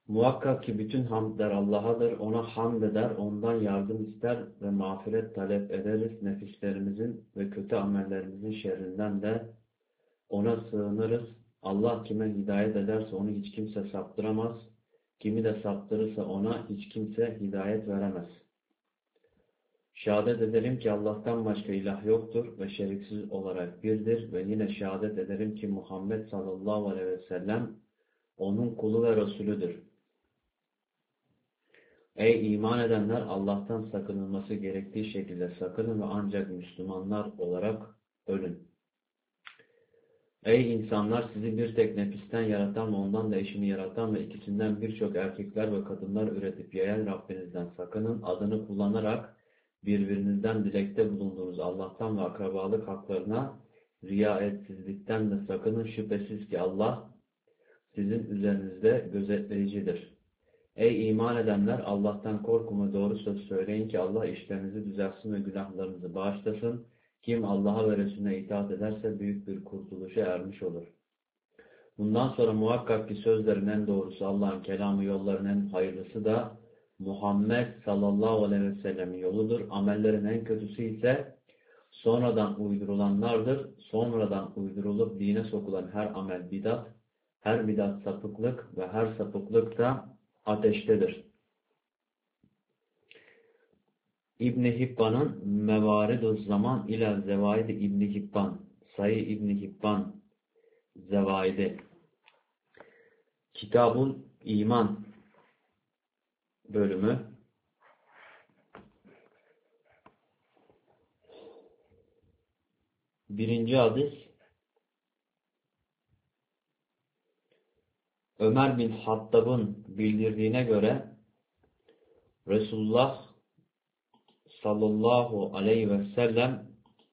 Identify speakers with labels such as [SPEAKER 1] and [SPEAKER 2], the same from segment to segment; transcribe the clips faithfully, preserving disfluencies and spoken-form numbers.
[SPEAKER 1] Muhakkak ki bütün hamdler Allah'adır. Ona hamd eder, ondan yardım ister ve mağfiret talep ederiz. Nefislerimizin ve kötü amellerimizin şerrinden de ona sığınırız. Allah kime hidayet ederse onu hiç kimse saptıramaz. Kimi de saptırırsa ona hiç kimse hidayet veremez. Şehadet ederim ki Allah'tan başka ilah yoktur ve şeriksiz olarak birdir ve yine şehadet ederim ki Muhammed sallallahu aleyhi ve sellem onun kulu ve Resulüdür. Ey iman edenler, Allah'tan sakınılması gerektiği şekilde sakının ve ancak Müslümanlar olarak ölün. Ey insanlar, sizi bir tek nefisten yaratan ve ondan da eşini yaratan ve ikisinden birçok erkekler ve kadınlar üretip yayan Rabbinizden sakının. Adını kullanarak birbirinizden dilekte bulunduğunuz Allah'tan ve akrabalık haklarına riayetsizlikten de sakının. Şüphesiz ki Allah sizin üzerinizde gözetleyicidir. Ey iman edenler, Allah'tan korkun ve doğru söz söyleyin ki Allah işlerinizi düzeltsin ve günahlarınızı bağışlasın. Kim Allah'a ve Resulüne itaat ederse büyük bir kurtuluşa ermiş olur. Bundan sonra muhakkak ki sözlerin en doğrusu Allah'ın kelamı, yolların en hayırlısı da Muhammed sallallahu aleyhi ve sellem'in yoludur. Amellerin en kötüsü ise sonradan uydurulanlardır. Sonradan uydurulup dine sokulan her amel bidat, her bidat sapıklık ve her sapıklık da ateştedir. İbn-i Hibban'ın Mevariduz Zaman ila Zevaid İbn-i Hibban, Sayı İbn-i Hibban Zevaidi. Kitabul İman bölümü. Birinci hadis. Ömer bin Hattab'ın bildirdiğine göre Resulullah sallallahu aleyhi ve sellem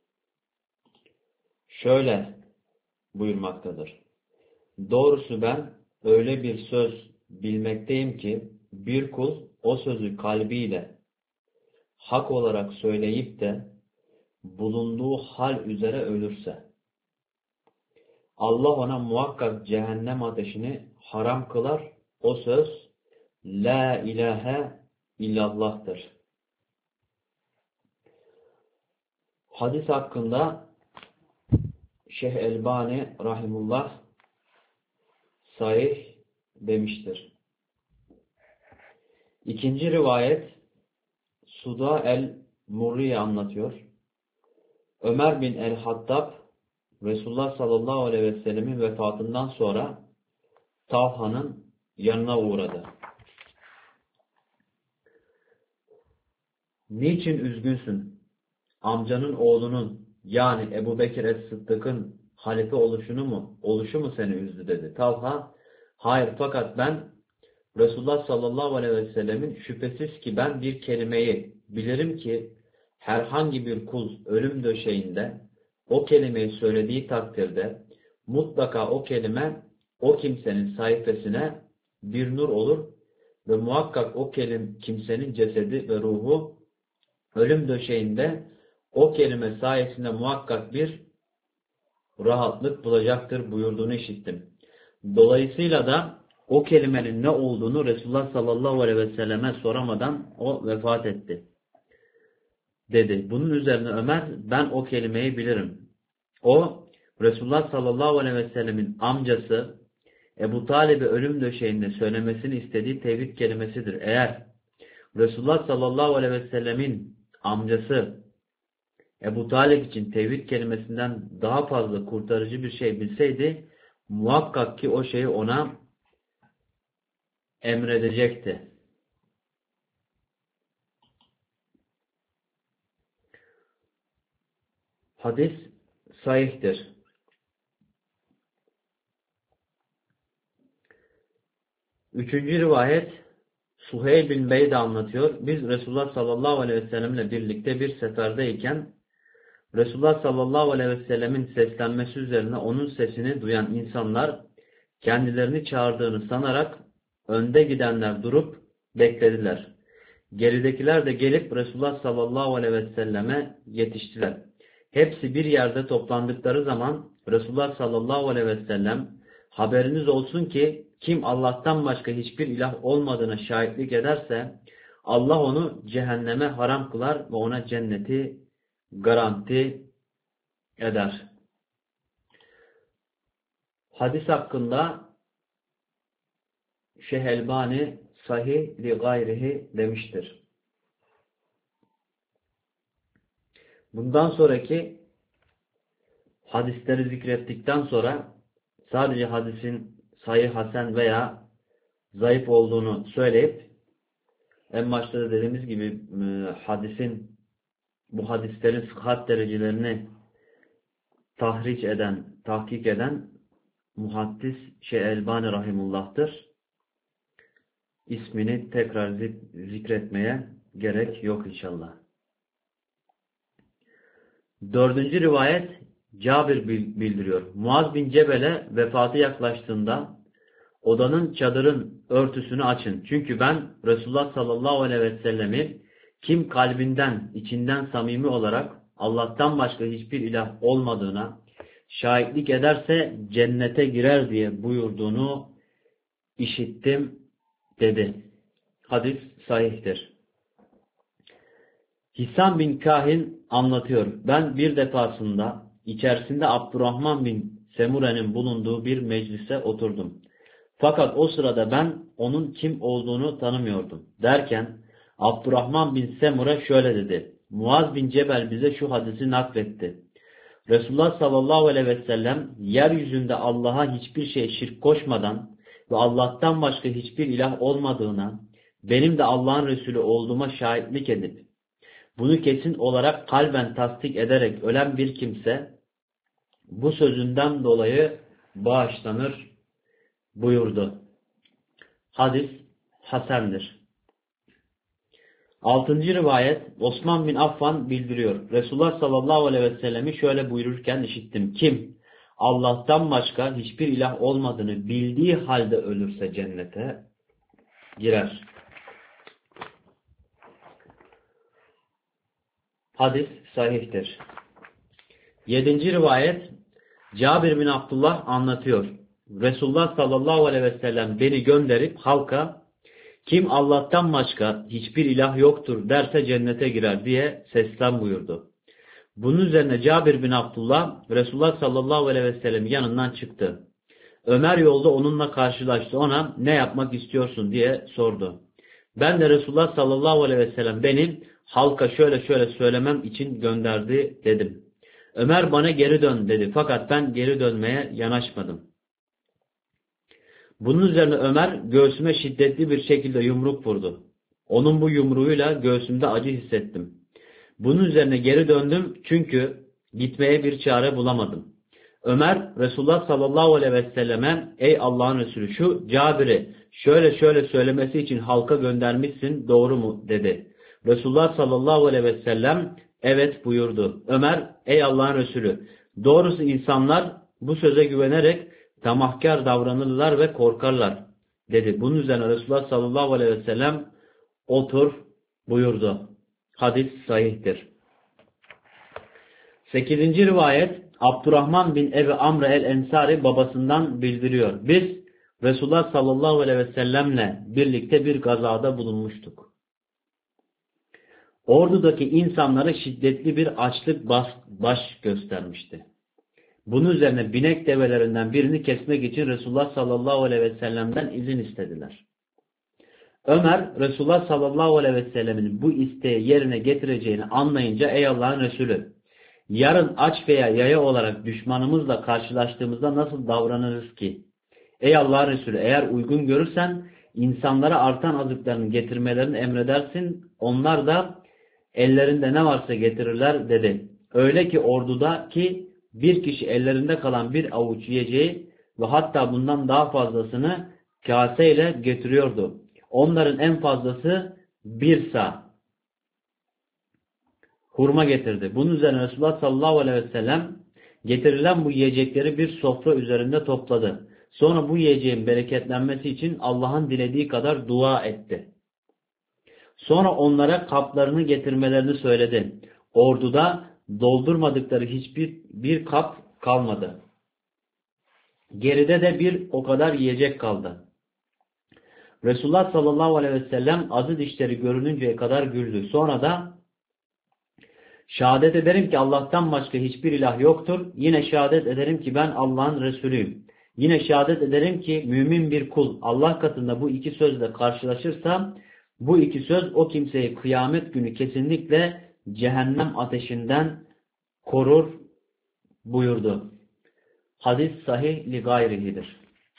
[SPEAKER 1] şöyle buyurmaktadır. Doğrusu ben öyle bir söz bilmekteyim ki bir kul o sözü kalbiyle hak olarak söyleyip de bulunduğu hal üzere ölürse Allah ona muhakkak cehennem ateşini haram kılar. O söz La ilahe illallah'tır. Hadis hakkında Şeyh Elbani rahimullah sahih demiştir. İkinci rivayet Suda el-Murri'yi anlatıyor. Ömer bin el-Hattab Resulullah sallallahu aleyhi ve sellemin vefatından sonra Talha'nın yanına uğradı. Niçin üzgünsün? Amcanın oğlunun yani Ebu Bekir es-Sıddık'ın halife oluşunu mu, oluşu mu seni üzdü dedi. Talha, hayır fakat ben Resulullah sallallahu aleyhi ve sellemin şüphesiz ki ben bir kelimeyi bilirim ki herhangi bir kul ölüm döşeğinde o kelimeyi söylediği takdirde mutlaka o kelime o kimsenin sayfasına bir nur olur ve muhakkak o kelim, kimsenin cesedi ve ruhu ölüm döşeğinde o kelime sayesinde muhakkak bir rahatlık bulacaktır buyurduğunu işittim. Dolayısıyla da o kelimenin ne olduğunu Resulullah sallallahu aleyhi ve selleme soramadan o vefat etti dedi. Bunun üzerine Ömer ben o kelimeyi bilirim. O Resulullah sallallahu aleyhi ve sellemin amcası Ebu Talib'e ölüm döşeğinde söylemesini istediği tevhid kelimesidir. Eğer Resulullah sallallahu aleyhi ve sellemin amcası Ebu Talib için tevhid kelimesinden daha fazla kurtarıcı bir şey bilseydi muhakkak ki o şeyi ona emredecekti. Hadis sahihtir. Üçüncü rivayet Suheyl bin Beyd anlatıyor. Biz Resulullah sallallahu aleyhi ve sellemle birlikte bir seferdeyken Resulullah sallallahu aleyhi ve sellemin seslenmesi üzerine onun sesini duyan insanlar kendilerini çağırdığını sanarak önde gidenler durup beklediler. Geridekiler de gelip Resulullah sallallahu aleyhi ve selleme yetiştiler. Hepsi bir yerde toplandıkları zaman Resulullah sallallahu aleyhi ve sellem Haberiniz olsun ki kim Allah'tan başka hiçbir ilah olmadığına şahitlik ederse Allah onu cehenneme haram kılar ve ona cenneti garanti eder. Hadis hakkında Şeyh Elbani sahih li gayrihi demiştir. Bundan sonraki hadisleri zikrettikten sonra sadece hadisin sahih, hasen veya zayıf olduğunu söyleyip en başta da dediğimiz gibi hadisin bu hadislerin sıhhat derecelerini tahric eden, tahkik eden muhaddis Şeyh Elbani rahimullah'tır. İsmini tekrar zikretmeye gerek yok inşallah. Dördüncü rivayet Cabir bildiriyor. Muaz bin Cebel'e vefatı yaklaştığında odanın, çadırın örtüsünü açın. Çünkü ben Resulullah sallallahu aleyhi ve sellemi kim kalbinden, içinden samimi olarak Allah'tan başka hiçbir ilah olmadığına şahitlik ederse cennete girer diye buyurduğunu işittim dedi. Hadis sahihtir. Hisam bin Kahin anlatıyor. Ben bir defasında içerisinde Abdurrahman bin Semure'nin bulunduğu bir meclise oturdum. Fakat o sırada ben onun kim olduğunu tanımıyordum. Derken Abdurrahman bin Semure şöyle dedi. Muaz bin Cebel bize şu hadisi nakletti. Resulullah sallallahu aleyhi ve sellem yeryüzünde Allah'a hiçbir şey şirk koşmadan ve Allah'tan başka hiçbir ilah olmadığına benim de Allah'ın Resulü olduğuma şahitlik edip bunu kesin olarak kalben tasdik ederek ölen bir kimse bu sözünden dolayı bağışlanır buyurdu. Hadis hasendir. Altıncı rivayet Osman bin Affan bildiriyor. Resulullah sallallahu aleyhi ve sellemi şöyle buyururken işittim. Kim Allah'tan başka hiçbir ilah olmadığını bildiği halde ölürse cennete girer. Hadis sahihtir. Yedinci rivayet Cabir bin Abdullah anlatıyor. Resulullah sallallahu aleyhi ve sellem beni gönderip halka kim Allah'tan başka hiçbir ilah yoktur derse cennete girer diye seslen buyurdu. Bunun üzerine Cabir bin Abdullah Resulullah sallallahu aleyhi ve sellem yanından çıktı. Ömer yolda onunla karşılaştı. Ona ne yapmak istiyorsun diye sordu. Ben de Resulullah sallallahu aleyhi ve sellem benim halka şöyle şöyle söylemem için gönderdi dedim. Ömer bana geri dön dedi. Fakat ben geri dönmeye yanaşmadım. Bunun üzerine Ömer göğsüme şiddetli bir şekilde yumruk vurdu. Onun bu yumruğuyla göğsümde acı hissettim. Bunun üzerine geri döndüm çünkü gitmeye bir çare bulamadım. Ömer Resulullah sallallahu aleyhi ve selleme ey Allah'ın Resulü şu Cabir'i şöyle şöyle söylemesi için halka göndermişsin doğru mu dedi. Resulullah sallallahu aleyhi ve sellem evet buyurdu. Ömer ey Allah'ın Resulü doğrusu insanlar bu söze güvenerek tamahkar davranırlar ve korkarlar dedi. Bunun üzerine Resulullah sallallahu aleyhi ve sellem otur buyurdu. Hadis sahihtir. Sekizinci rivayet Abdurrahman bin Ebi Amr el-Ensari babasından bildiriyor. Biz Resulullah sallallahu aleyhi ve sellemle birlikte bir gazada bulunmuştuk. Ordudaki insanlara şiddetli bir açlık baş, baş göstermişti. Bunun üzerine binek develerinden birini kesmek için Resulullah sallallahu aleyhi ve sellem'den izin istediler. Ömer Resulullah sallallahu aleyhi ve sellemin bu isteği yerine getireceğini anlayınca ey Allah'ın Resulü yarın aç veya yaya olarak düşmanımızla karşılaştığımızda nasıl davranırız ki? Ey Allah'ın Resulü eğer uygun görürsen insanlara artan azıklarını getirmelerini emredersin. Onlar da ellerinde ne varsa getirirler dedi. Öyle ki ordudaki bir kişi ellerinde kalan bir avuç yiyeceği ve hatta bundan daha fazlasını kaseyle getiriyordu. Onların en fazlası bir sağ hurma getirdi. Bunun üzerine Resulullah sallallahu aleyhi ve sellem getirilen bu yiyecekleri bir sofra üzerinde topladı. Sonra bu yiyeceğin bereketlenmesi için Allah'ın dilediği kadar dua etti. Sonra onlara kaplarını getirmelerini söyledi. Orduda doldurmadıkları hiçbir bir kap kalmadı. Geride de bir o kadar yiyecek kaldı. Resulullah sallallahu aleyhi ve sellem azı dişleri görününceye kadar güldü. Sonra da şehadet ederim ki Allah'tan başka hiçbir ilah yoktur. Yine şehadet ederim ki ben Allah'ın Resulüyüm. Yine şehadet ederim ki mümin bir kul Allah katında bu iki sözle karşılaşırsa bu iki söz o kimseyi kıyamet günü kesinlikle cehennem ateşinden korur buyurdu. Hadis sahih li gayrihidir.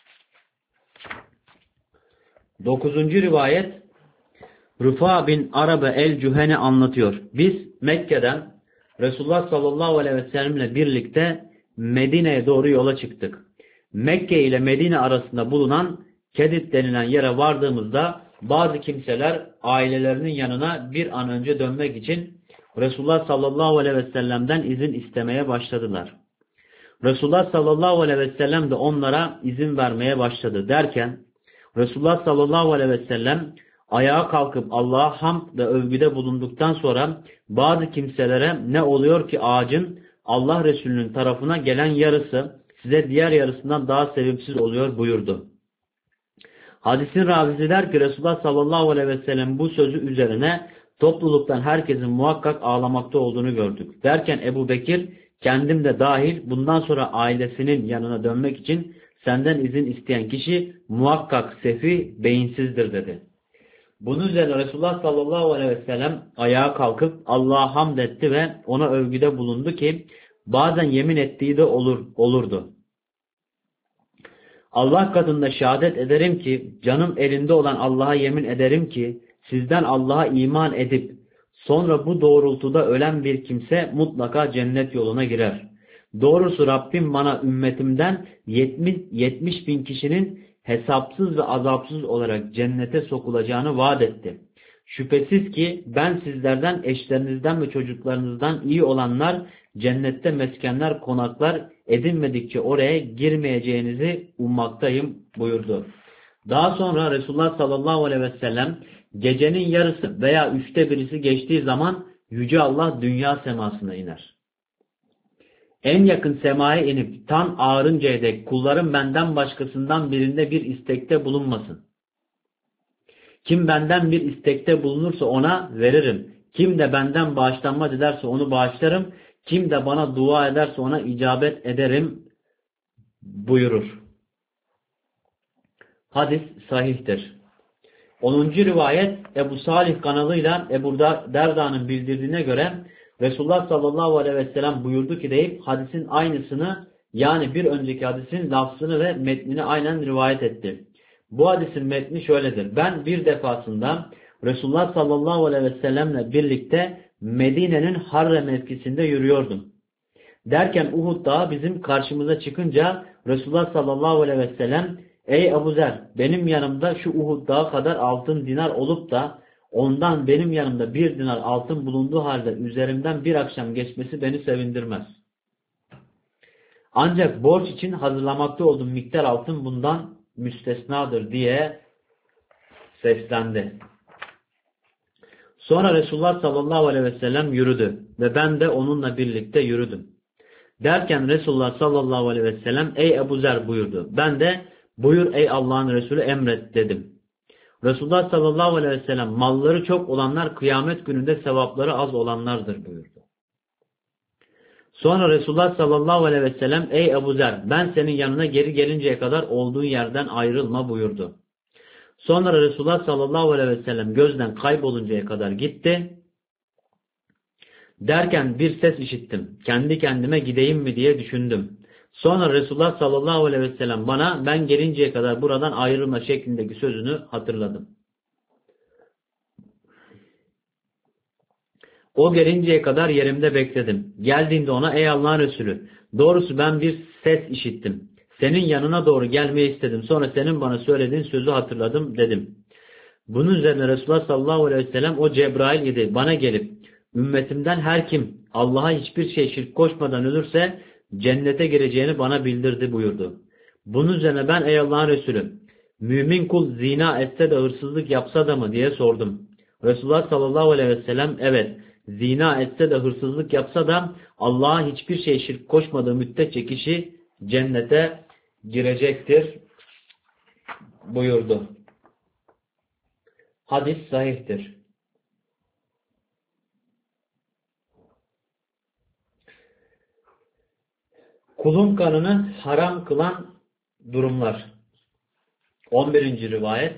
[SPEAKER 1] Dokuzuncu rivayet Rıfa bin Arabe el-Cüheni anlatıyor. Biz Mekke'den Resulullah sallallahu aleyhi ve sellemle birlikte Medine'ye doğru yola çıktık. Mekke ile Medine arasında bulunan Kedid denilen yere vardığımızda bazı kimseler ailelerinin yanına bir an önce dönmek için Resulullah sallallahu aleyhi ve sellem'den izin istemeye başladılar. Resulullah sallallahu aleyhi ve sellem de onlara izin vermeye başladı derken Resulullah sallallahu aleyhi ve sellem ayağa kalkıp Allah'a hamd ve övgüde bulunduktan sonra bazı kimselere ne oluyor ki ağacın Allah Resulü'nün tarafına gelen yarısı size diğer yarısından daha sevimsiz oluyor buyurdu. Hadisin ravisi der ki Resulullah sallallahu aleyhi ve sellem bu sözü üzerine topluluktan herkesin muhakkak ağlamakta olduğunu gördük. Derken Ebu Bekir kendim de dahil bundan sonra ailesinin yanına dönmek için senden izin isteyen kişi muhakkak sefi, beyinsizdir dedi. Bunun üzerine Resulullah sallallahu aleyhi ve sellem ayağa kalkıp Allah'a hamd etti ve ona övgüde bulundu ki bazen yemin ettiği de olur, olurdu. Allah katında şehadet ederim ki canım elinde olan Allah'a yemin ederim ki sizden Allah'a iman edip sonra bu doğrultuda ölen bir kimse mutlaka cennet yoluna girer. Doğrusu Rabbim bana ümmetimden yetmiş bin kişinin hesapsız ve azapsız olarak cennete sokulacağını vaat etti. Şüphesiz ki ben sizlerden, eşlerinizden ve çocuklarınızdan iyi olanlar cennette meskenler, konaklar edinmedikçe oraya girmeyeceğinizi ummaktayım buyurdu. Daha sonra Resulullah sallallahu aleyhi ve sellem gecenin yarısı veya üçte birisi geçtiği zaman Yüce Allah dünya semasına iner. En yakın semaya inip tan ağarıncaya dek kullarım benden başkasından birinde bir istekte bulunmasın. Kim benden bir istekte bulunursa ona veririm. Kim de benden bağışlanma ederse onu bağışlarım. Kim de bana dua ederse ona icabet ederim buyurur. Hadis sahihtir. onuncu rivayet Ebu Salih kanalıyla Ebu Derda'nın bildirdiğine göre Resulullah sallallahu aleyhi ve sellem buyurdu ki deyip hadisin aynısını yani bir önceki hadisin lafzını ve metnini aynen rivayet etti. Bu hadisin metni şöyledir. Ben bir defasında Resulullah sallallahu aleyhi ve sellemle birlikte Medine'nin Harre mevkisinde yürüyordum. Derken Uhud dağı bizim karşımıza çıkınca Resulullah sallallahu aleyhi ve sellem ey Ebu Zer benim yanımda şu Uhud dağı kadar altın dinar olup da ondan benim yanımda bir dinar altın bulunduğu halde üzerimden bir akşam geçmesi beni sevindirmez. Ancak borç için hazırlamakta olduğum miktar altın bundan müstesnadır diye seslendi. Sonra Resulullah sallallahu aleyhi ve sellem yürüdü ve ben de onunla birlikte yürüdüm. Derken Resulullah sallallahu aleyhi ve sellem ey Ebu Zer buyurdu. Ben de buyur ey Allah'ın Resulü emret dedim. Resulullah sallallahu aleyhi ve sellem malları çok olanlar kıyamet gününde sevapları az olanlardır buyurdu. Sonra Resulullah sallallahu aleyhi ve sellem ey Ebu Zer ben senin yanına geri gelinceye kadar olduğun yerden ayrılma buyurdu. Sonra Resulullah sallallahu aleyhi ve sellem gözden kayboluncaya kadar gitti. Derken bir ses işittim. Kendi kendime gideyim mi diye düşündüm. Sonra Resulullah sallallahu aleyhi ve sellem bana ben gelinceye kadar buradan ayrılma şeklindeki sözünü hatırladım. O gelinceye kadar yerimde bekledim. Geldiğinde ona ey Allah'ın Resulü doğrusu ben bir ses işittim. Senin yanına doğru gelmeyi istedim. Sonra senin bana söylediğin sözü hatırladım dedim. Bunun üzerine Resulullah sallallahu aleyhi ve sellem o Cebrail idi. Bana gelip ümmetimden her kim Allah'a hiçbir şey şirk koşmadan ölürse cennete gireceğini bana bildirdi buyurdu. Bunun üzerine ben ey Allah'ın Resulü mümin kul zina etse de hırsızlık yapsa da mı diye sordum. Resulullah sallallahu aleyhi ve sellem evet zina etse de hırsızlık yapsa da Allah'a hiçbir şey şirk koşmadığı müddetçe kişi cennete girecektir buyurdu. Hadis sahihtir. Kulun kanını haram kılan durumlar. on birinci rivayet.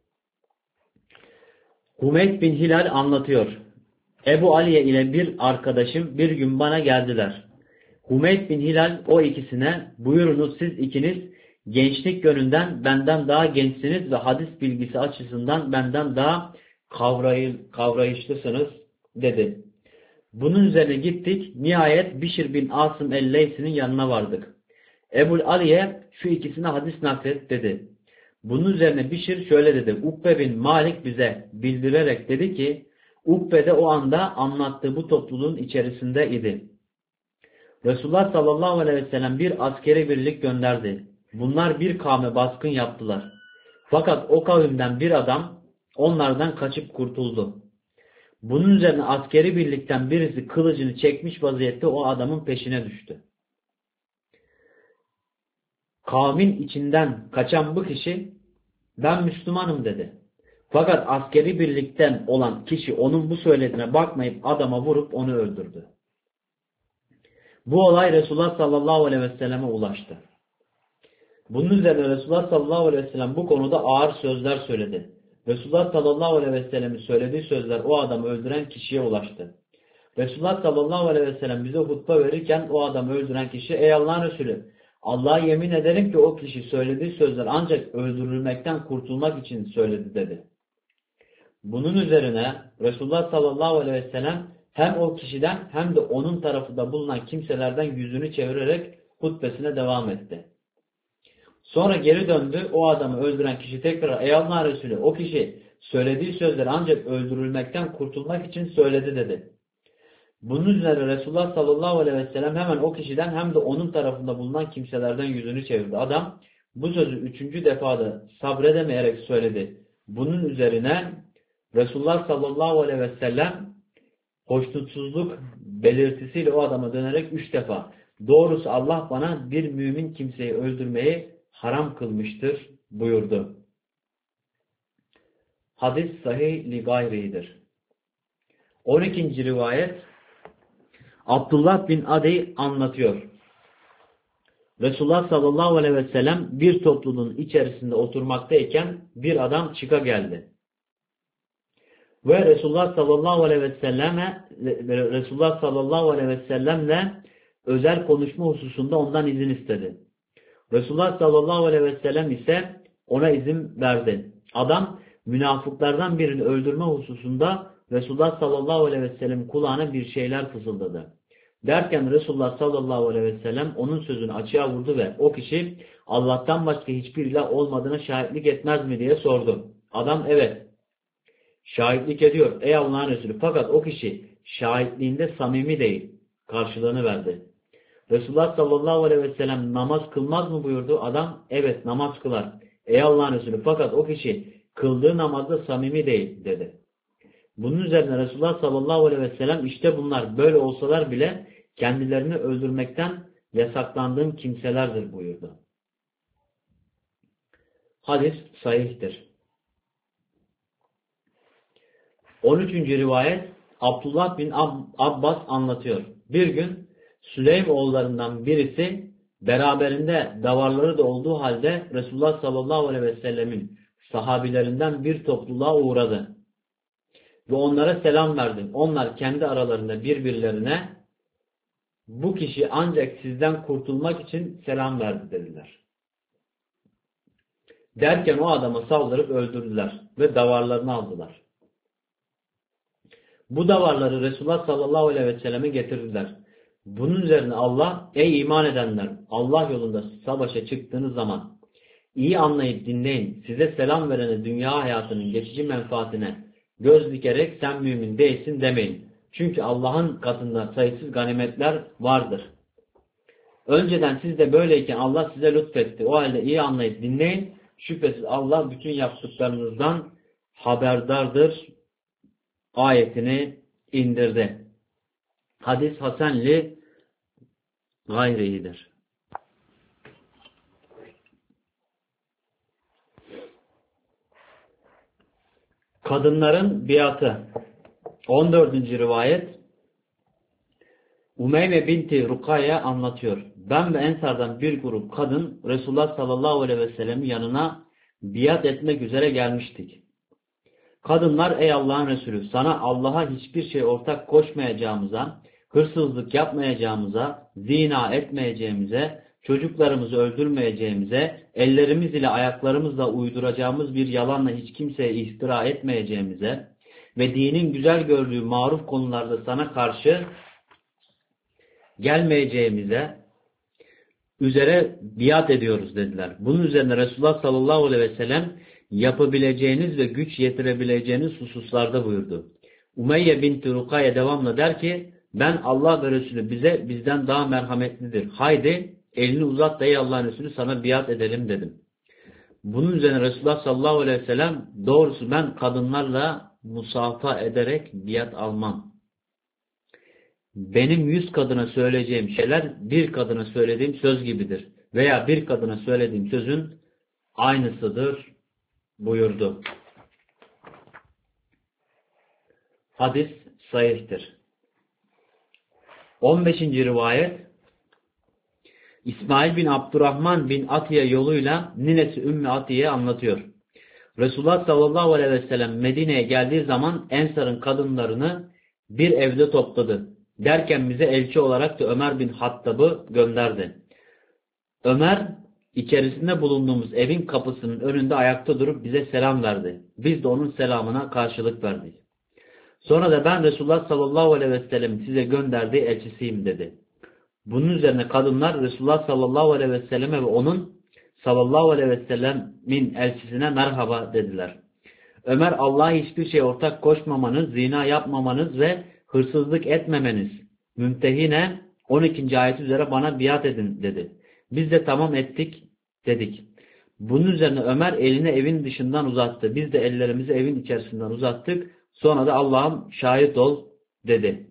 [SPEAKER 1] Humeyd bin Hilal anlatıyor. Ebu Aliye ile bir arkadaşım bir gün bana geldiler. Humeyd bin Hilal o ikisine, buyurunuz siz ikiniz gençlik yönünden benden daha gençsiniz ve hadis bilgisi açısından benden daha kavrayı, kavrayışlısınız dedi. Bunun üzerine gittik. Nihayet Bişir bin Asım el-Leysi'nin yanına vardık. Ebu Aliye şu ikisine hadis naklet dedi. Bunun üzerine Bişir şöyle dedi. Ukbe bin Malik bize bildirerek dedi ki, Ukbe de o anda anlattığı bu topluluğun içerisinde idi. Resulullah sallallahu aleyhi ve sellem bir askeri birlik gönderdi. Bunlar bir kavme baskın yaptılar. Fakat o kavimden bir adam onlardan kaçıp kurtuldu. Bunun üzerine askeri birlikten birisi kılıcını çekmiş vaziyette o adamın peşine düştü. Kavmin içinden kaçan bu kişi ben Müslümanım dedi. Fakat askeri birlikten olan kişi onun bu söylediğine bakmayıp adama vurup onu öldürdü. Bu olay Resulullah sallallahu aleyhi ve selleme ulaştı. Bunun üzerine Resulullah sallallahu aleyhi ve sellem bu konuda ağır sözler söyledi. Resulullah sallallahu aleyhi ve sellemin söylediği sözler o adamı öldüren kişiye ulaştı. Resulullah sallallahu aleyhi ve sellem bize hutbe verirken o adamı öldüren kişi ey Allah'ın Resulü, Allah'a yemin ederim ki o kişi söylediği sözler ancak öldürülmekten kurtulmak için söyledi dedi. Bunun üzerine Resulullah sallallahu aleyhi ve sellem hem o kişiden hem de onun tarafında bulunan kimselerden yüzünü çevirerek hutbesine devam etti. Sonra geri döndü. O adamı öldüren kişi tekrar ey Allah'ın Resulü, o kişi söylediği sözleri ancak öldürülmekten kurtulmak için söyledi dedi. Bunun üzerine Resulullah sallallahu aleyhi ve sellem hemen o kişiden hem de onun tarafında bulunan kimselerden yüzünü çevirdi. Adam bu sözü üçüncü defada sabredemeyerek söyledi. Bunun üzerine Resulullah sallallahu aleyhi ve sellem hoşnutsuzluk belirtisiyle o adama dönerek üç defa doğrusu Allah bana bir mümin kimseyi öldürmeyi haram kılmıştır buyurdu. Hadis sahih li gayridir. on ikinci rivayet Abdullah bin Adi anlatıyor. Resulullah sallallahu aleyhi ve sellem bir topluluğun içerisinde oturmaktayken bir adam çıka geldi. Ve Resulullah sallallahu aleyhi ve selleme Resulullah sallallahu aleyhi ve sellemle özel konuşma hususunda ondan izin istedi. Resulullah sallallahu aleyhi ve sellem ise ona izin verdi. Adam münafıklardan birini öldürme hususunda Resulullah sallallahu aleyhi ve sellem kulağına bir şeyler fısıldadı. Derken Resulullah sallallahu aleyhi ve sellem onun sözünü açığa vurdu ve o kişi Allah'tan başka hiçbir ilah olmadığına şahitlik etmez mi diye sordu. Adam evet şahitlik ediyor ey Allah'ın Resulü, fakat o kişi şahitliğinde samimi değil karşılığını verdi. Resulullah sallallahu aleyhi ve sellem namaz kılmaz mı buyurdu. Adam evet namaz kılar ey Allah'ın Resulü, fakat o kişi kıldığı namazda samimi değil dedi. Bunun üzerine Resulullah sallallahu aleyhi ve sellem işte bunlar böyle olsalar bile kendilerini öldürmekten yasaklandığım kimselerdir buyurdu. Hadis sahihtir. on üçüncü rivayet Abdullah bin Ab Abbas anlatıyor. Bir gün Süleym oğullarından birisi beraberinde davarları da olduğu halde Resulullah sallallahu aleyhi ve sellemin sahabilerinden bir topluluğa uğradı. Ve onlara selam verdi. Onlar kendi aralarında birbirlerine bu kişi ancak sizden kurtulmak için selam verdi dediler. Derken o adama saldırıp öldürdüler ve davarlarını aldılar. Bu davarları Resulullah sallallahu aleyhi ve selleme getirdiler. Bunun üzerine Allah ey iman edenler Allah yolunda savaşa çıktığınız zaman iyi anlayıp dinleyin. Size selam verene dünya hayatının geçici menfaatine göz dikerek sen mümin değilsin demeyin. Çünkü Allah'ın katında sayısız ganimetler vardır. Önceden siz de böyleyken Allah size lütfetti. O halde iyi anlayıp dinleyin. Şüphesiz Allah bütün yaptıklarınızdan haberdardır. Ayetini indirdi. Hadis hasenli gayridir. Kadınların biatı. on dördüncü rivayet. Umeyme binti Rukayye anlatıyor. Ben ve Ensar'dan bir grup kadın Resulullah sallallahu aleyhi ve sellem'in yanına biat etmek üzere gelmiştik. Kadınlar, ey Allah'ın Resulü, sana Allah'a hiçbir şey ortak koşmayacağımıza, hırsızlık yapmayacağımıza, zina etmeyeceğimize, çocuklarımızı öldürmeyeceğimize, ellerimiz ile ayaklarımızla uyduracağımız bir yalanla hiç kimseye iftira etmeyeceğimize ve dinin güzel gördüğü maruf konularda sana karşı gelmeyeceğimize üzere biat ediyoruz dediler. Bunun üzerine Resulullah sallallahu aleyhi ve sellem yapabileceğiniz ve güç yetirebileceğiniz hususlarda buyurdu. Umeyye binti Rukayye devamlı der ki, ben Allah ve Resulü bize bizden daha merhametlidir. Haydi elini uzat da ey Allah'ın Resulü sana biat edelim dedim. Bunun üzerine Resulullah sallallahu aleyhi ve sellem, doğrusu ben kadınlarla musafa ederek biat almam. Benim yüz kadına söyleyeceğim şeyler bir kadına söylediğim söz gibidir. Veya bir kadına söylediğim sözün aynısıdır buyurdu. Hadis sahihtir. on beşinci rivayet. İsmail bin Abdurrahman bin Atiye yoluyla ninesi Ümmü Atiye anlatıyor. Resulullah sallallahu aleyhi ve sellem Medine'ye geldiği zaman Ensar'ın kadınlarını bir evde topladı. Derken bize elçi olarak da Ömer bin Hattab'ı gönderdi. Ömer içerisinde bulunduğumuz evin kapısının önünde ayakta durup bize selam verdi. Biz de onun selamına karşılık verdik. Sonra da ben Resulullah sallallahu aleyhi ve sellem size gönderdiği elçisiyim dedi. Bunun üzerine kadınlar Resulullah sallallahu aleyhi ve selleme ve onun sallallahu aleyhi ve sellemin elçisine merhaba dediler. Ömer, Allah'a hiçbir şey ortak koşmamanız, zina yapmamanız ve hırsızlık etmemeniz, Mümtehine on ikinci ayet üzere bana biat edin dedi. Biz de tamam ettik dedik. Bunun üzerine Ömer elini evin dışından uzattı. Biz de ellerimizi evin içerisinden uzattık. Sonra da Allah'ım şahit ol dedi.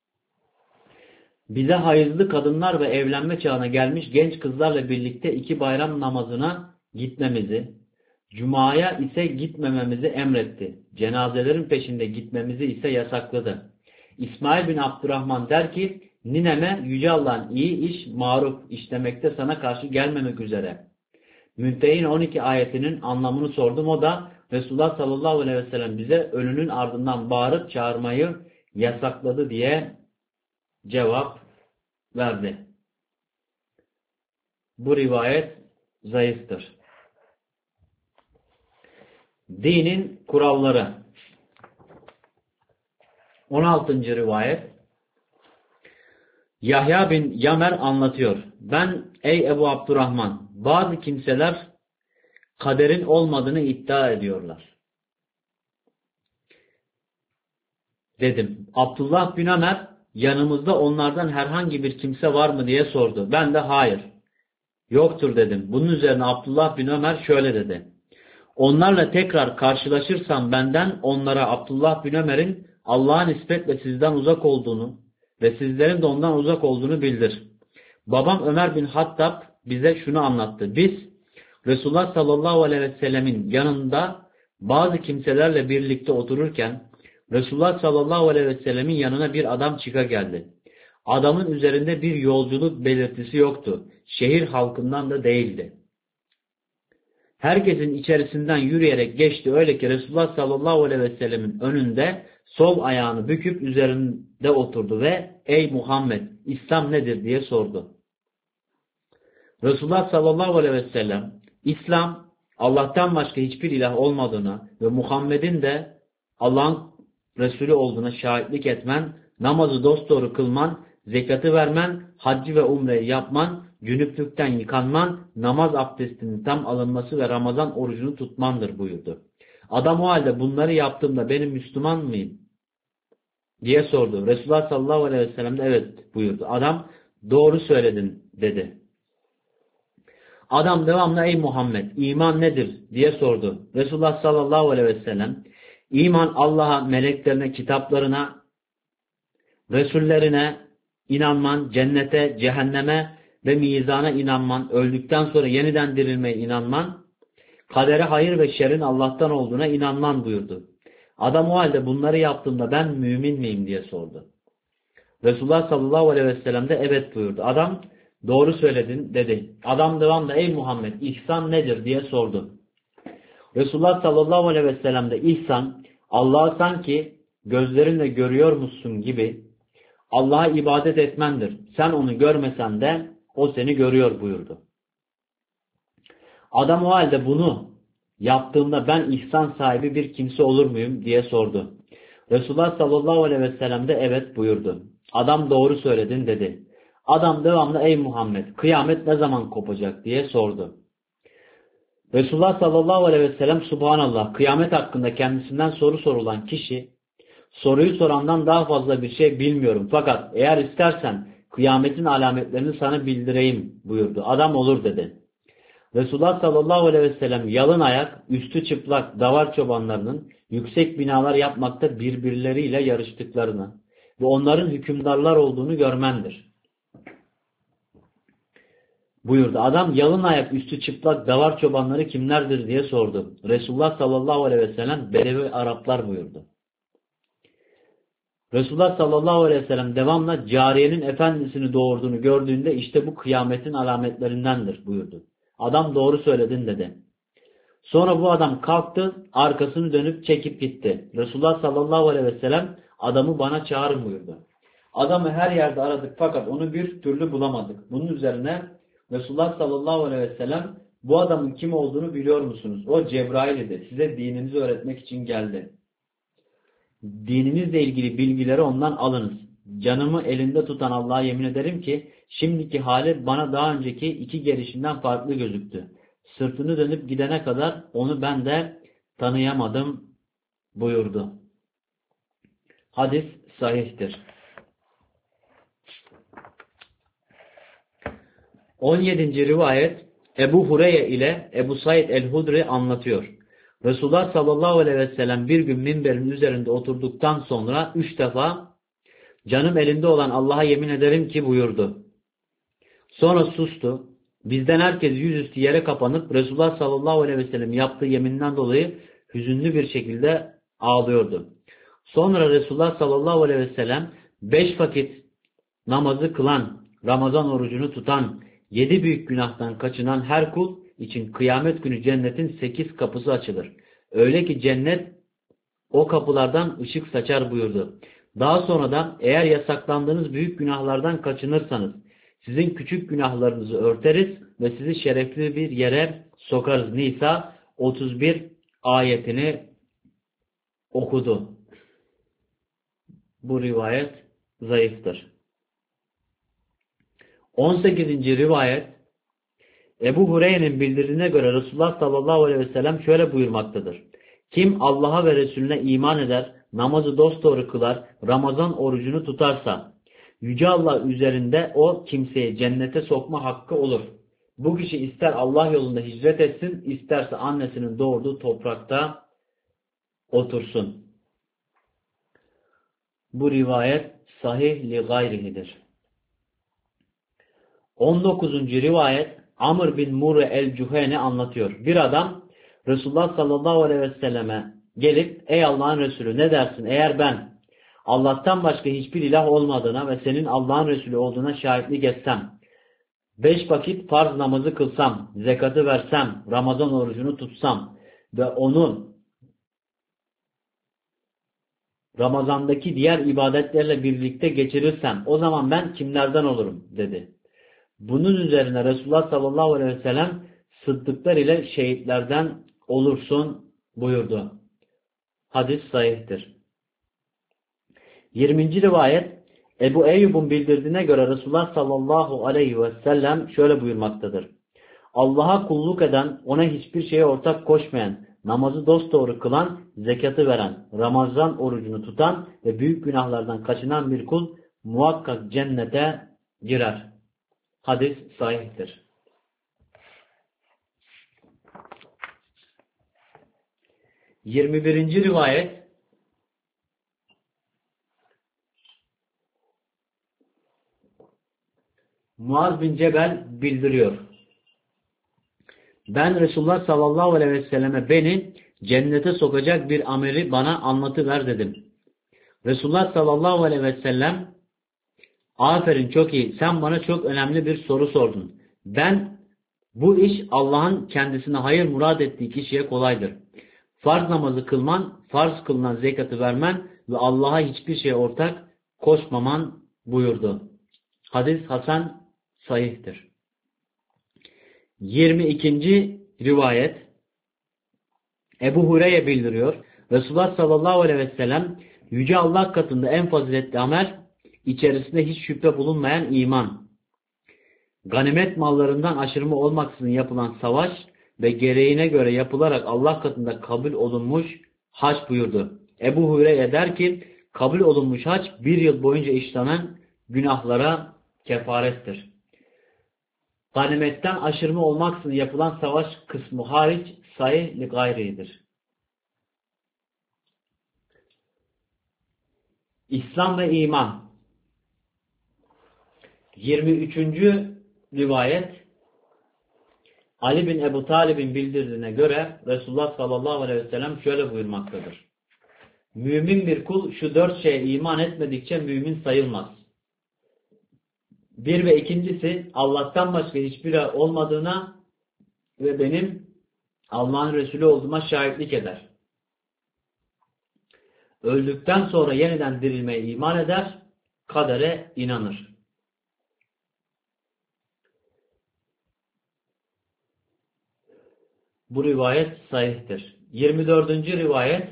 [SPEAKER 1] Bize hayızlı kadınlar ve evlenme çağına gelmiş genç kızlarla birlikte iki bayram namazına gitmemizi, Cuma'ya ise gitmememizi emretti. Cenazelerin peşinde gitmemizi ise yasakladı. İsmail bin Abdurrahman der ki, nineme Yüce Allah'ın iyi iş, maruf işlemekte sana karşı gelmemek üzere. Müntehin on iki ayetinin anlamını sordum. O da Resulullah sallallahu aleyhi ve sellem bize ölünün ardından bağırıp çağırmayı yasakladı diye cevap verdi. Bu rivayet zayıftır. Dinin kuralları. on altıncı rivayet. Yahya bin Yamer anlatıyor. Ben, ey Ebu Abdurrahman, bazı kimseler kaderin olmadığını iddia ediyorlar. Dedim. Abdullah bin Ömer, yanımızda onlardan herhangi bir kimse var mı diye sordu. Ben de hayır, yoktur dedim. Bunun üzerine Abdullah bin Ömer şöyle dedi. Onlarla tekrar karşılaşırsam benden onlara Abdullah bin Ömer'in Allah'a nispetle sizden uzak olduğunu ve sizlerin de ondan uzak olduğunu bildir. Babam Ömer bin Hattab bize şunu anlattı. Biz Resulullah sallallahu aleyhi ve sellemin yanında bazı kimselerle birlikte otururken Resulullah sallallahu aleyhi ve sellemin yanına bir adam çıka geldi. Adamın üzerinde bir yolculuk belirtisi yoktu. Şehir halkından da değildi. Herkesin içerisinden yürüyerek geçti. Öyle ki Resulullah sallallahu aleyhi ve sellemin önünde sol ayağını büküp üzerinde oturdu ve ey Muhammed, İslam nedir diye sordu. Resulullah sallallahu aleyhi ve sellem, İslam Allah'tan başka hiçbir ilah olmadığına ve Muhammed'in de Allah'ın Resulü olduğuna şahitlik etmen, namazı dosdoğru kılman, zekatı vermen, haccı ve umreyi yapman, cünüplükten yıkanman, namaz abdestinin tam alınması ve Ramazan orucunu tutmandır buyurdu. Adam o halde bunları yaptığımda benim Müslüman mıyım diye sordu. Resulullah sallallahu aleyhi ve sellem de evet buyurdu. Adam doğru söyledin dedi. Adam devamlı ey Muhammed iman nedir diye sordu. Resulullah sallallahu aleyhi ve sellem iman Allah'a, meleklerine, kitaplarına, Resullerine inanman, cennete, cehenneme ve mizana inanman, öldükten sonra yeniden dirilmeye inanman, kadere hayır ve şerrin Allah'tan olduğuna inanman buyurdu. Adam o halde bunları yaptığımda ben mümin miyim diye sordu. Resulullah sallallahu aleyhi ve sellem de evet buyurdu. Adam doğru söyledin dedi. Adam devamlı ey Muhammed ihsan nedir diye sordu. Resulullah sallallahu aleyhi ve sellem de ihsan Allah'ı sanki gözlerinle görüyormuşsun gibi Allah'a ibadet etmendir. Sen onu görmesen de o seni görüyor buyurdu. Adam o halde bunu yaptığımda ben ihsan sahibi bir kimse olur muyum diye sordu. Resulullah sallallahu aleyhi ve sellem de evet buyurdu. Adam doğru söyledin dedi. Adam devamlı ey Muhammed kıyamet ne zaman kopacak diye sordu. Resulullah sallallahu aleyhi ve sellem subhanallah kıyamet hakkında kendisinden soru sorulan kişi soruyu sorandan daha fazla bir şey bilmiyorum fakat eğer istersen kıyametin alametlerini sana bildireyim buyurdu. Adam olur dedi. Resulullah sallallahu aleyhi ve sellem yalın ayak, üstü çıplak davar çobanlarının yüksek binalar yapmakta birbirleriyle yarıştıklarını ve onların hükümdarlar olduğunu görmendir buyurdu. Adam yalın ayak, üstü çıplak davar çobanları kimlerdir diye sordu. Resulullah sallallahu aleyhi ve sellem Bedevi Araplar buyurdu. Resulullah sallallahu aleyhi ve sellem devamla cariyenin efendisini doğurduğunu gördüğünde işte bu kıyametin alametlerindendir buyurdu. Adam doğru söyledin dedi. Sonra bu adam kalktı, arkasını dönüp çekip gitti. Resulullah sallallahu aleyhi ve sellem adamı bana çağırın buyurdu. Adamı her yerde aradık fakat onu bir türlü bulamadık. Bunun üzerine Resulullah sallallahu aleyhi ve sellem bu adamın kim olduğunu biliyor musunuz? O Cebrail idi. Size dininizi öğretmek için geldi. Dininizle ilgili bilgileri ondan alınız. Canımı elinde tutan Allah'a yemin ederim ki şimdiki hali bana daha önceki iki gelişinden farklı gözüktü. Sırtını dönüp gidene kadar onu ben de tanıyamadım buyurdu. Hadis sahihtir. on yedinci rivayet Ebu Hureyre ile Ebu Said el-Hudri anlatıyor. Resulullah sallallahu aleyhi ve sellem bir gün minberin üzerinde oturduktan sonra üç defa canım elinde olan Allah'a yemin ederim ki buyurdu. Sonra sustu. Bizden herkes yüzüstü yere kapanıp Resulullah sallallahu aleyhi ve sellem yaptığı yeminden dolayı hüzünlü bir şekilde ağlıyordu. Sonra Resulullah sallallahu aleyhi ve sellem beş vakit namazı kılan, Ramazan orucunu tutan, yedi büyük günahtan kaçınan her kul için kıyamet günü cennetin sekiz kapısı açılır. Öyle ki cennet o kapılardan ışık saçar buyurdu. Daha sonra da eğer yasaklandığınız büyük günahlardan kaçınırsanız sizin küçük günahlarınızı örteriz ve sizi şerefli bir yere sokarız. Nisa otuz bir ayetini okudu. Bu rivayet zayıftır. on sekizinci rivayet Ebu Hureyre'nin bildirdiğine göre Resulullah sallallahu aleyhi ve sellem şöyle buyurmaktadır. Kim Allah'a ve Resulüne iman eder, namazı dosdoğru kılar, Ramazan orucunu tutarsa, Yüce Allah üzerinde o kimseye cennete sokma hakkı olur. Bu kişi ister Allah yolunda hicret etsin, isterse annesinin doğurduğu toprakta otursun. Bu rivayet sahih li gayrihidir. on dokuzuncu rivayet Amr bin Murre el-Cüheni anlatıyor. Bir adam Resulullah sallallahu aleyhi ve selleme gelip ey Allah'ın Resulü ne dersin eğer ben Allah'tan başka hiçbir ilah olmadığına ve senin Allah'ın Resulü olduğuna şahitlik etsem, beş vakit farz namazı kılsam, zekatı versem, Ramazan orucunu tutsam ve onu Ramazan'daki diğer ibadetlerle birlikte geçirirsem o zaman ben kimlerden olurum dedi. Bunun üzerine Resulullah sallallahu aleyhi ve sellem sıddıklar ile şehitlerden olursun buyurdu. Hadis sahihtir. yirminci rivayet Ebu Eyyub'un bildirdiğine göre Resulullah sallallahu aleyhi ve sellem şöyle buyurmaktadır. Allah'a kulluk eden, ona hiçbir şeye ortak koşmayan, namazı dosdoğru kılan, zekatı veren, Ramazan orucunu tutan ve büyük günahlardan kaçınan bir kul muhakkak cennete girer. Hadis sahihtir. yirmi birinci rivayet Muaz bin Cebel bildiriyor. Ben Resulullah sallallahu aleyhi ve selleme beni cennete sokacak bir ameli bana anlatıver dedim. Resulullah sallallahu aleyhi ve sellem, aferin çok iyi, sen bana çok önemli bir soru sordun. Ben, bu iş Allah'ın kendisine hayır murad ettiği kişiye kolaydır. Farz namazı kılman, farz kılınan zekatı vermen ve Allah'a hiçbir şeye ortak koşmaman buyurdu. Hadis hasen, sahihtir. yirmi ikinci rivayet Ebu Hureyre bildiriyor. Resulullah sallallahu aleyhi ve sellem, Yüce Allah katında en faziletli amel, içerisinde hiç şüphe bulunmayan iman. Ganimet mallarından aşırma olmaksızın yapılan savaş ve gereğine göre yapılarak Allah katında kabul olunmuş hac buyurdu. Ebu Hureyre der ki, kabul olunmuş hac bir yıl boyunca işlenen günahlara kefarettir. Ganimetten aşırma olmaksızın yapılan savaş kısmı hariç sahih li gayridir. İslam ve iman. yirmi üçüncü rivayet Ali bin Ebu Talib'in bildirdiğine göre Resulullah sallallahu aleyhi ve sellem şöyle buyurmaktadır. Mümin bir kul şu dört şeye iman etmedikçe mümin sayılmaz. Bir ve ikincisi, Allah'tan başka hiçbir olmadığına ve benim Allah'ın Resulü olduğuma şahitlik eder. Öldükten sonra yeniden dirilmeye iman eder, kadere inanır. Bu rivayet sahihtir. yirmi dördüncü rivayet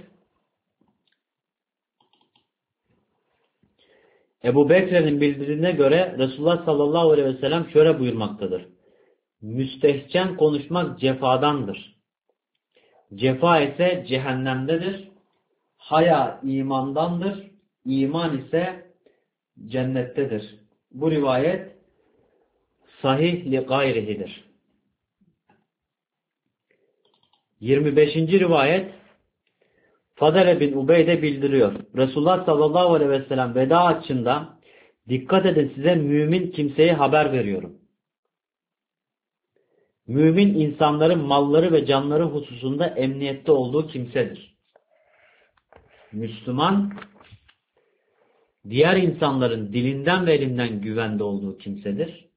[SPEAKER 1] Ebu Bekir'in bildirdiğine göre Resulullah sallallahu aleyhi ve sellem şöyle buyurmaktadır. Müstehcen konuşmak cefadandır. Cefa ise cehennemdedir. Haya imandandır. İman ise cennettedir. Bu rivayet sahih li gayrihidir. yirmi beşinci rivayet Fadele bin Ubeyde bildiriyor. Resulullah sallallahu aleyhi ve sellem veda haccında, dikkat edin, size mümin kimseye haber veriyorum. Mümin insanların malları ve canları hususunda emniyette olduğu kimsedir. Müslüman, diğer insanların dilinden ve elinden güvende olduğu kimsedir.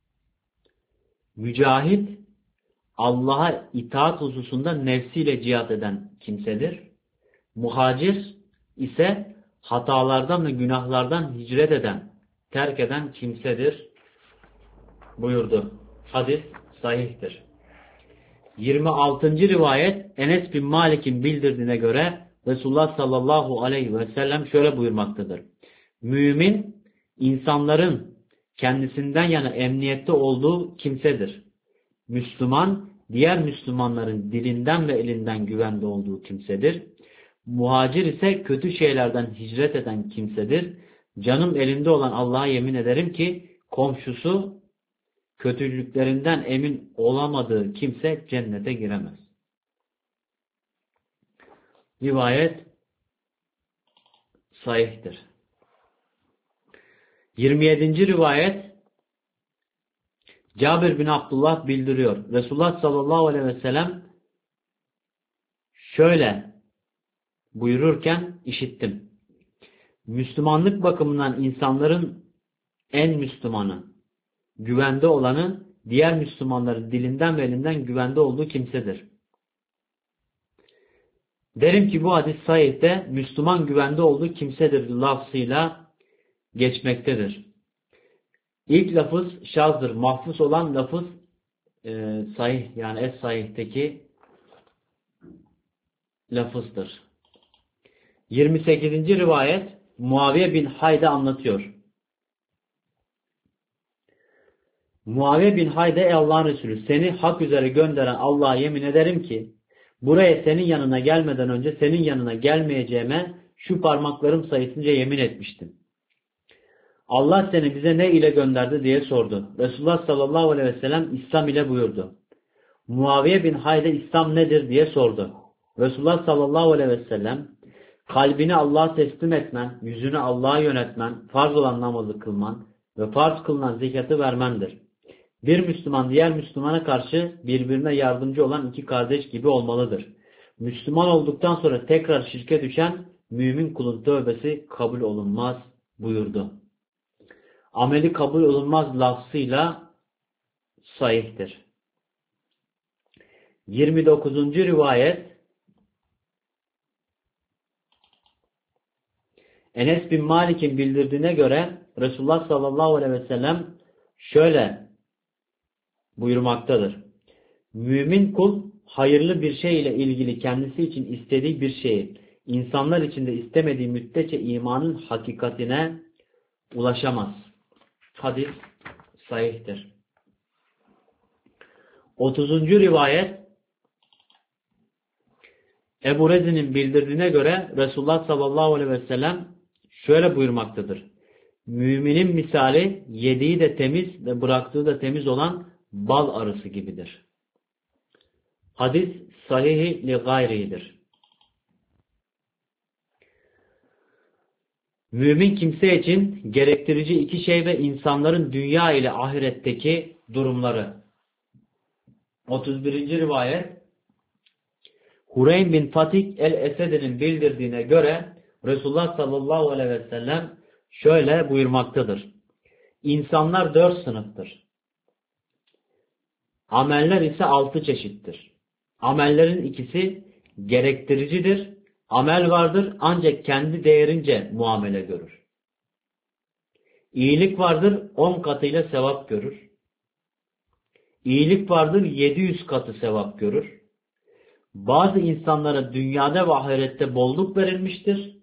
[SPEAKER 1] Mücahit, Allah'a itaat hususunda nefsiyle cihat eden kimsedir. Muhacir ise hatalardan ve günahlardan hicret eden, terk eden kimsedir buyurdu. Hadis sahihtir. yirmi altıncı rivayet Enes bin Malik'in bildirdiğine göre Resulullah sallallahu aleyhi ve sellem şöyle buyurmaktadır. Mümin, insanların kendisinden yana emniyette olduğu kimsedir. Müslüman, diğer Müslümanların dilinden ve elinden güvende olduğu kimsedir. Muhacir ise kötü şeylerden hicret eden kimsedir. Canım elinde olan Allah'a yemin ederim ki komşusu kötülüklerinden emin olamadığı kimse cennete giremez. Rivayet sahihtir. yirmi yedinci rivayet Cabir bin Abdullah bildiriyor. Resulullah sallallahu aleyhi ve sellem şöyle buyururken işittim. Müslümanlık bakımından insanların en Müslümanı, güvende olanı, diğer Müslümanların dilinden ve elinden güvende olduğu kimsedir. Derim ki bu hadis sahihte Müslüman güvende olduğu kimsedir lafzıyla geçmektedir. İlk lafız şazdır. Mahfuz olan lafız e, sahih, yani es sahihteki lafızdır. yirmi sekizinci rivayet Muaviye bin Hayde anlatıyor. Muaviye bin Hayde, ey Allah'ın Resulü, seni hak üzere gönderen Allah'a yemin ederim ki buraya senin yanına gelmeden önce senin yanına gelmeyeceğime şu parmaklarım sayısınca yemin etmiştim. Allah seni bize ne ile gönderdi diye sordu. Resulullah sallallahu aleyhi ve sellem İslam ile buyurdu. Muaviye bin Hayde İslam nedir diye sordu. Resulullah sallallahu aleyhi ve sellem kalbini Allah'a teslim etmen, yüzünü Allah'a yönetmen, farz olan namazı kılman ve farz kılınan zekatı vermendir. Bir Müslüman diğer Müslümana karşı birbirine yardımcı olan iki kardeş gibi olmalıdır. Müslüman olduktan sonra tekrar şirke düşen mümin kulun tövbesi kabul olunmaz buyurdu. Ameli kabul olunmaz lafzıyla sahihtir. yirmi dokuzuncu rivayet Enes bin Malik'in bildirdiğine göre Resulullah sallallahu aleyhi ve sellem şöyle buyurmaktadır. Mümin kul hayırlı bir şey ile ilgili kendisi için istediği bir şeyi insanlar için de istemediği müddetçe imanın hakikatine ulaşamaz. Hadis sahihtir. otuzuncu rivayet Ebu Rezi'nin bildirdiğine göre Resulullah sallallahu aleyhi ve sellem şöyle buyurmaktadır. Müminin misali yediği de temiz ve bıraktığı da temiz olan bal arısı gibidir. Hadis sahih-i li gayridir. Mümin kimse için gerektirici iki şey ve insanların dünya ile ahiretteki durumları. otuz birinci rivayet Hureyn bin Fatik el-Esedi'nin bildirdiğine göre Resulullah sallallahu aleyhi ve sellem şöyle buyurmaktadır. İnsanlar dört sınıftır. Ameller ise altı çeşittir. Amellerin ikisi gerektiricidir. Amel vardır ancak kendi değerince muamele görür. İyilik vardır on katıyla sevap görür. İyilik vardır yedi yüz katı sevap görür. Bazı insanlara dünyada ve ahirette bolluk verilmiştir.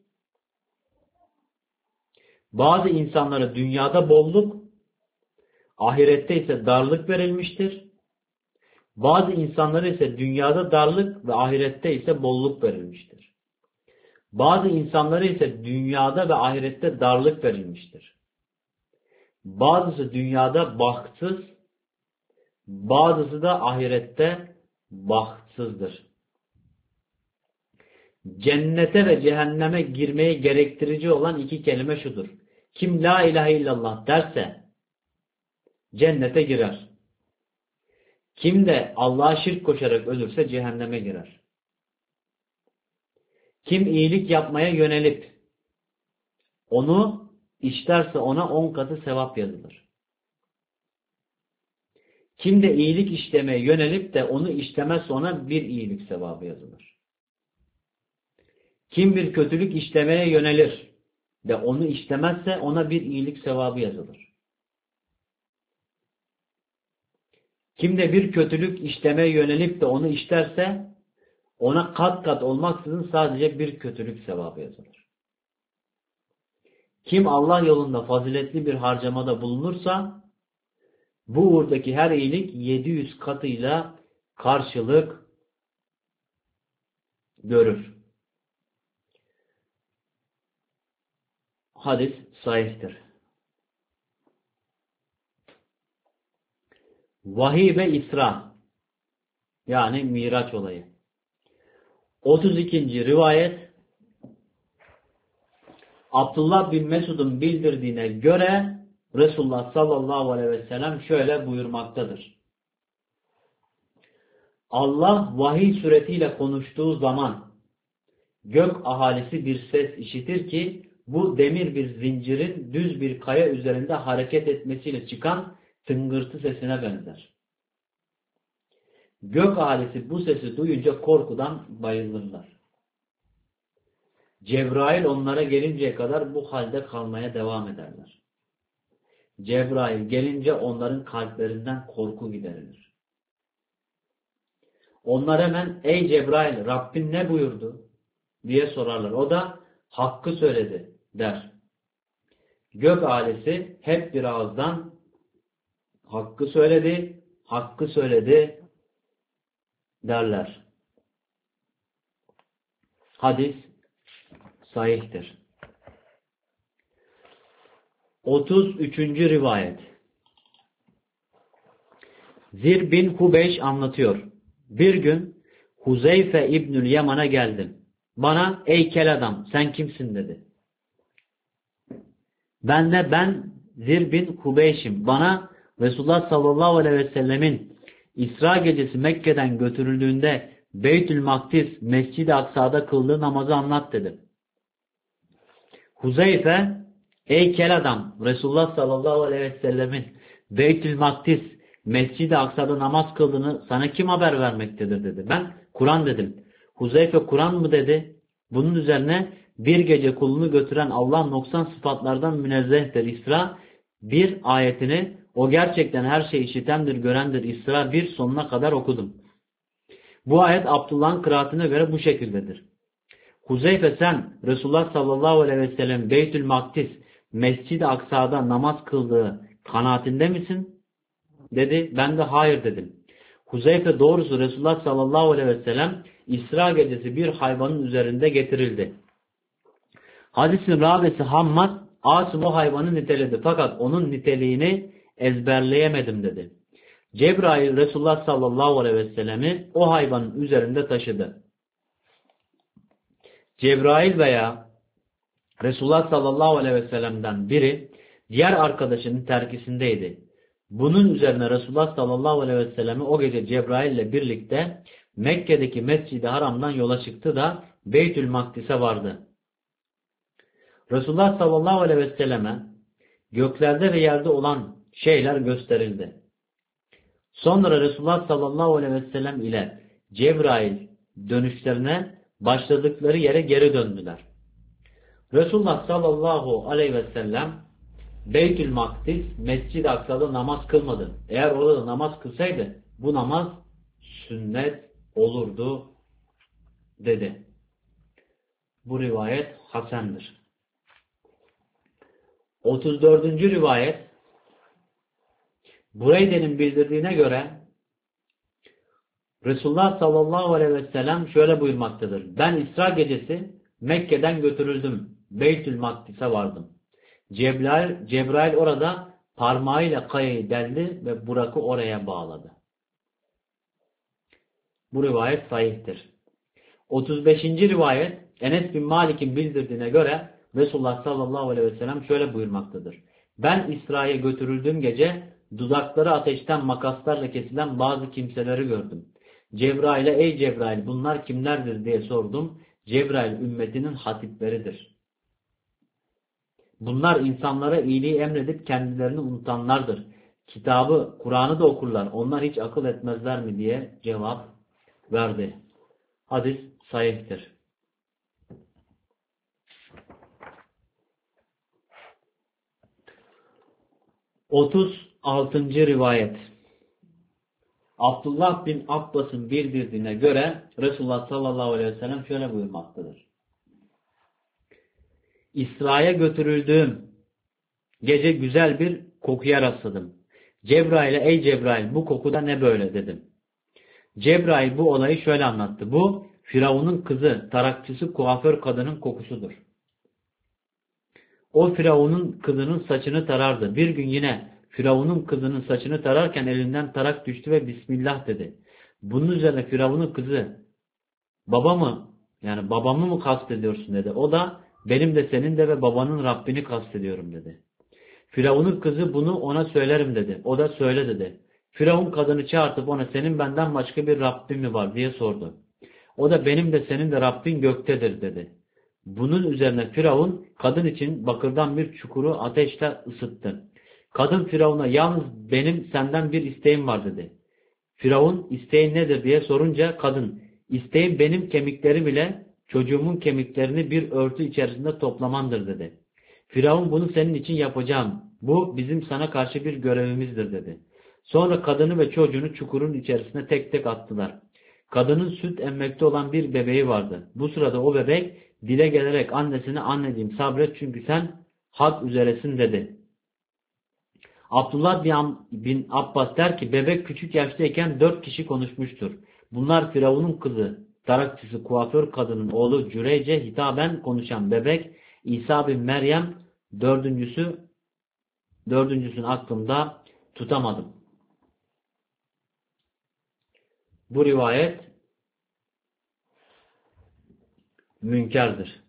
[SPEAKER 1] Bazı insanlara dünyada bolluk, ahirette ise darlık verilmiştir. Bazı insanlara ise dünyada darlık ve ahirette ise bolluk verilmiştir. Bazı insanlara ise dünyada ve ahirette darlık verilmiştir. Bazısı dünyada bahtsız, bazısı da ahirette bahtsızdır. Cennete ve cehenneme girmeyi gerektirici olan iki kelime şudur. Kim la ilahe illallah derse cennete girer. Kim de Allah'a şirk koşarak ölürse cehenneme girer. Kim iyilik yapmaya yönelip onu işlerse ona on katı sevap yazılır. Kim de iyilik işlemeye yönelip de onu işlemezse ona bir iyilik sevabı yazılır. Kim bir kötülük işlemeye yönelir de onu işlemezse ona bir iyilik sevabı yazılır. Kim de bir kötülük işlemeye yönelip de onu işlerse ona kat kat olmaksızın sadece bir kötülük sevabı yazılır. Kim Allah yolunda faziletli bir harcamada bulunursa bu uğurdaki her iyilik yedi yüz katıyla karşılık görür. Hadis sahihtir. Vahiy ve İsra yani Miraç olayı. otuz ikinci rivayet Abdullah bin Mesud'un bildirdiğine göre Resulullah sallallahu aleyhi ve sellem şöyle buyurmaktadır. Allah vahiy suretiyle konuştuğu zaman gök ahalisi bir ses işitir ki bu demir bir zincirin düz bir kaya üzerinde hareket etmesiyle çıkan tıngırtı sesine benzer. Gök ahalisi bu sesi duyunca korkudan bayılırlar. Cebrail onlara gelinceye kadar bu halde kalmaya devam ederler. Cebrail gelince onların kalplerinden korku giderilir. Onlar hemen ey Cebrail Rabbin ne buyurdu diye sorarlar. O da hakkı söyledi der. Gök ailesi hep bir ağızdan hakkı söyledi, hakkı söyledi derler. Hadis sahihtir. otuz üçüncü rivayet Zir bin Hubeyş anlatıyor. Bir gün Huzeyfe İbnül Yaman'a geldim. Bana ey kel adam sen kimsin dedi. Ben de ben Zir bin Hubeyş'im. Bana Resulullah sallallahu aleyhi ve sellemin İsra gecesi Mekke'den götürüldüğünde Beytül Makdis, Mescid-i Aksa'da kıldığı namazı anlat dedi. Huzeyfe, ey kel adam, Resulullah sallallahu aleyhi ve sellemin Beytül Makdis, Mescid-i Aksa'da namaz kıldığını sana kim haber vermektedir dedi. Ben Kur'an dedim. Huzeyfe Kur'an mı dedi. Bunun üzerine bir gece kulunu götüren Allah noksan sıfatlardan münezzehtir. İsra bir ayetini o gerçekten her şeyi işitendir, görendir. İsra bir sonuna kadar okudum. Bu ayet Abdullah'ın kıraatine göre bu şekildedir. Huzeyfe sen Resulullah sallallahu aleyhi ve sellem Beytül Makdis Mescid-i Aksa'da namaz kıldığı kanaatinde misin? Dedi. Ben de hayır dedim. Huzeyfe doğrusu Resulullah sallallahu aleyhi ve sellem İsra gecesi bir hayvanın üzerinde getirildi. Hadisin ravisi Hammad Asım o hayvanı niteledi fakat onun niteliğini ezberleyemedim dedi. Cebrail Resulullah sallallahu aleyhi ve sellemi o hayvanın üzerinde taşıdı. Cebrail veya Resulullah sallallahu aleyhi ve sellem'den biri diğer arkadaşının terkisindeydi. Bunun üzerine Resulullah sallallahu aleyhi ve sellemi o gece Cebrail ile birlikte Mekke'deki Mescid-i Haram'dan yola çıktı da Beytül Makdis'e vardı. Resulullah sallallahu aleyhi ve selleme göklerde ve yerde olan şeyler gösterildi. Sonra Resulullah sallallahu aleyhi ve sellem ile Cebrail dönüşlerine başladıkları yere geri döndüler. Resulullah sallallahu aleyhi ve sellem Beytül Makdis Mescid-i Aksa'da namaz kılmadı. Eğer orada namaz kılsaydı bu namaz sünnet olurdu dedi. Bu rivayet hasendir. otuz dördüncü rivayet Bureyde'nin bildirdiğine göre Resulullah sallallahu aleyhi ve sellem şöyle buyurmaktadır. Ben İsra gecesi Mekke'den götürüldüm. Beytül Makdis'e vardım. Cebrail, Cebrail orada parmağıyla kayayı deldi ve Burak'ı oraya bağladı. Bu rivayet sahihtir. otuz beşinci rivayet Enes bin Malik'in bildirdiğine göre Resulullah sallallahu aleyhi ve sellem şöyle buyurmaktadır. Ben İsra'ya götürüldüğüm gece dudakları ateşten makaslarla kesilen bazı kimseleri gördüm. Cebrail'e ey Cebrail bunlar kimlerdir diye sordum. Cebrail ümmetinin hatipleridir. Bunlar insanlara iyiliği emredip kendilerini unutanlardır. Kitabı, Kur'an'ı da okurlar. Onlar hiç akıl etmezler mi diye cevap verdi. Hadis sahihtir. otuz altıncı rivayet Abdullah bin Abbas'ın bildirdiğine göre Resulullah sallallahu aleyhi ve sellem şöyle buyurmaktadır. İsra'ya götürüldüğüm gece güzel bir kokuya rastladım. Cebrail'e ey Cebrail bu kokuda ne böyle dedim. Cebrail bu olayı şöyle anlattı. Bu Firavun'un kızı, tarakçısı, kuaför kadının kokusudur. O Firavun'un kızının saçını tarardı. Bir gün yine Firavun'un kızının saçını tararken elinden tarak düştü ve Bismillah dedi. Bunun üzerine Firavun'un kızı baba mı yani babamı mı kastediyorsun dedi. O da benim de senin de ve babanın Rabbini kastediyorum dedi. Firavun'un kızı bunu ona söylerim dedi. O da söyle dedi. Firavun kadını çağırtıp ona senin benden başka bir Rabbin mi var diye sordu. O da benim de senin de Rabbin göktedir dedi. Bunun üzerine Firavun kadın için bakırdan bir çukuru ateşle ısıttı. Kadın Firavun'a yalnız benim senden bir isteğim var dedi. Firavun isteğin nedir diye sorunca kadın isteğim benim kemiklerim ile çocuğumun kemiklerini bir örtü içerisinde toplamandır dedi. Firavun bunu senin için yapacağım. Bu bizim sana karşı bir görevimizdir dedi. Sonra kadını ve çocuğunu çukurun içerisine tek tek attılar. Kadının süt emmekte olan bir bebeği vardı. Bu sırada o bebek dile gelerek annesine anneciğim sabret çünkü sen hak üzeresin dedi. Abdullah bin Abbas der ki bebek küçük yaştayken dört kişi konuşmuştur. Bunlar Firavun'un kızı, tarakçısı, kuaför kadının oğlu Cüreyce hitaben konuşan bebek, İsa bin Meryem dördüncüsü, dördüncüsünü aklımda tutamadım. Bu rivayet münkerdir.